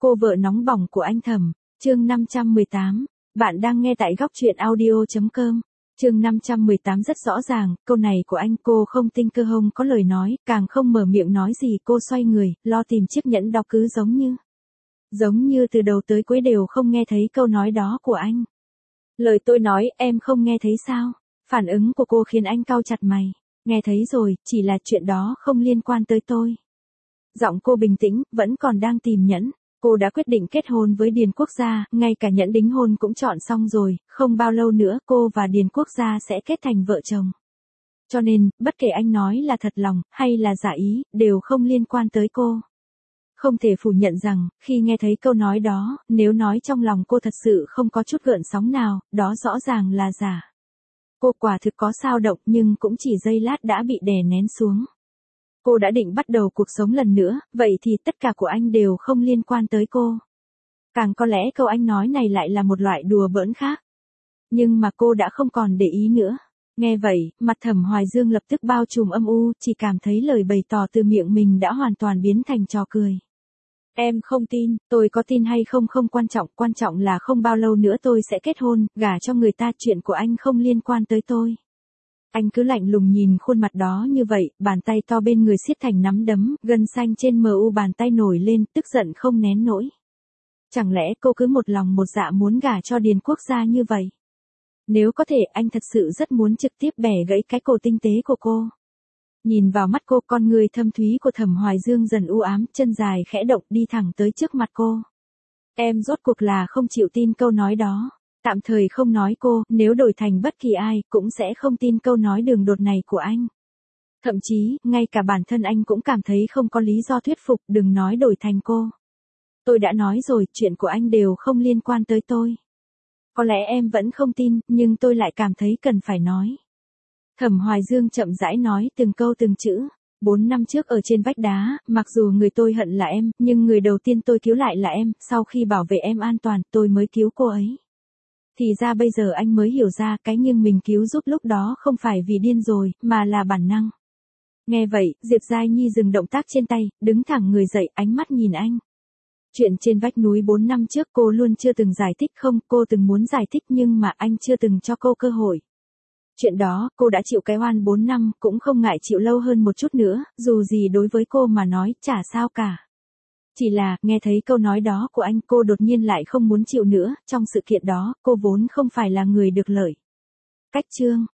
Cô vợ nóng bỏng của anh Thẩm, chương 518. Bạn đang nghe tại góc truyện audio.com. Chương 518 rất rõ ràng, câu này của anh cô không tinh cơ hông có lời nói, càng không mở miệng nói gì, cô xoay người, lo tìm chiếc nhẫn đó cứ giống như từ đầu tới cuối đều không nghe thấy câu nói đó của anh. Lời tôi nói, em không nghe thấy sao? Phản ứng của cô khiến anh cau chặt mày. Nghe thấy rồi, chỉ là chuyện đó không liên quan tới tôi. Giọng cô bình tĩnh, vẫn còn đang tìm nhẫn. Cô đã quyết định kết hôn với Điền Quốc Gia, ngay cả nhẫn đính hôn cũng chọn xong rồi, không bao lâu nữa cô và Điền Quốc Gia sẽ kết thành vợ chồng. Cho nên, bất kể anh nói là thật lòng, hay là giả ý, đều không liên quan tới cô. Không thể phủ nhận rằng, khi nghe thấy câu nói đó, nếu nói trong lòng cô thật sự không có chút gợn sóng nào, đó rõ ràng là giả. Cô quả thực có dao động nhưng cũng chỉ giây lát đã bị đè nén xuống. Cô đã định bắt đầu cuộc sống lần nữa, vậy thì tất cả của anh đều không liên quan tới cô. Càng có lẽ câu anh nói này lại là một loại đùa bỡn khác. Nhưng mà cô đã không còn để ý nữa. Nghe vậy, mặt Thẩm Hoài Dương lập tức bao trùm âm u, chỉ cảm thấy lời bày tỏ từ miệng mình đã hoàn toàn biến thành trò cười. Em không tin, tôi có tin hay không không quan trọng là không bao lâu nữa tôi sẽ kết hôn, gả cho người ta, chuyện của anh không liên quan tới tôi. Anh cứ lạnh lùng nhìn khuôn mặt đó như vậy, bàn tay to bên người siết thành nắm đấm, gân xanh trên mu bàn tay nổi lên, tức giận không nén nổi. Chẳng lẽ cô cứ một lòng một dạ muốn gả cho Điền Quốc Gia như vậy? Nếu có thể, anh thật sự rất muốn trực tiếp bẻ gãy cái cổ tinh tế của cô. Nhìn vào mắt cô, con người thâm thúy của Thẩm Hoài Dương dần u ám, chân dài khẽ động đi thẳng tới trước mặt cô. Em rốt cuộc là không chịu tin câu nói đó. Tạm thời không nói cô, nếu đổi thành bất kỳ ai, cũng sẽ không tin câu nói đường đột này của anh. Thậm chí, ngay cả bản thân anh cũng cảm thấy không có lý do thuyết phục, đừng nói đổi thành cô. Tôi đã nói rồi, chuyện của anh đều không liên quan tới tôi. Có lẽ em vẫn không tin, nhưng tôi lại cảm thấy cần phải nói. Thẩm Hoài Dương chậm rãi nói từng câu từng chữ. 4 năm trước ở trên vách đá, mặc dù người tôi hận là em, nhưng người đầu tiên tôi cứu lại là em, sau khi bảo vệ em an toàn, tôi mới cứu cô ấy. Thì ra bây giờ anh mới hiểu ra cái nhưng mình cứu giúp lúc đó không phải vì điên rồi, mà là bản năng. Nghe vậy, Diệp Giai Nhi dừng động tác trên tay, đứng thẳng người dậy, ánh mắt nhìn anh. Chuyện trên vách núi 4 năm trước cô luôn chưa từng giải thích không, cô từng muốn giải thích nhưng mà anh chưa từng cho cô cơ hội. Chuyện đó, cô đã chịu cái oan 4 năm, cũng không ngại chịu lâu hơn một chút nữa, dù gì đối với cô mà nói, chả sao cả. Chỉ là, nghe thấy câu nói đó của anh, cô đột nhiên lại không muốn chịu nữa, trong sự kiện đó, cô vốn không phải là người được lợi. Cách chương